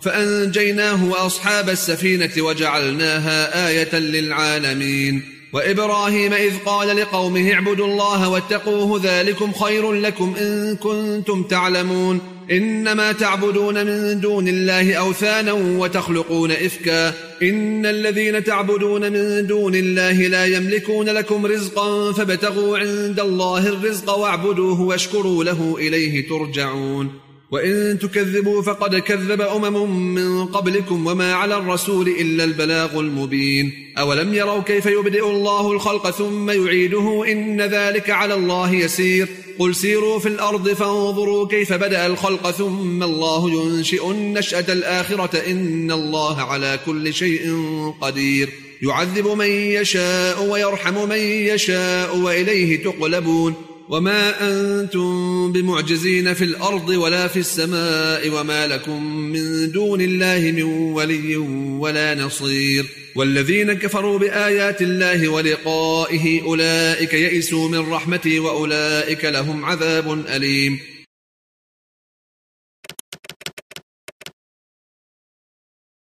فأنجيناه وأصحاب السفينة وجعلناها آية للعالمين. وإبراهيم إذ قال لقومه اعبدوا الله واتقوه ذلكم خير لكم إن كنتم تعلمون. إنما تعبدون من دون الله أوثانا وتخلقون إفكا إن الذين تعبدون من دون الله لا يملكون لكم رزقا فابتغوا عند الله الرزق واعبدوه واشكروا له إليه ترجعون. وإن تكذبوا فقد كذب من قبلكم وما على الرسول إلا البلاغ المبين. أولم يروا كيف يبدئ الله الخلق ثم يعيده إن ذلك على الله يسير. قل سيروا في الأرض فانظروا كيف بدأ الخلق ثم الله ينشئ النشأة الآخرة إن الله على كل شيء قدير. يعذب من يشاء ويرحم من يشاء وإليه تقلبون. وما أنتم بمعجزين في الأرض ولا في السماء وما لكم من دون الله من ولي ولا نصير. والذين كفروا بآيات الله ولقائه أولئك يئسوا من رحمتي وأولئك لهم عذاب أليم.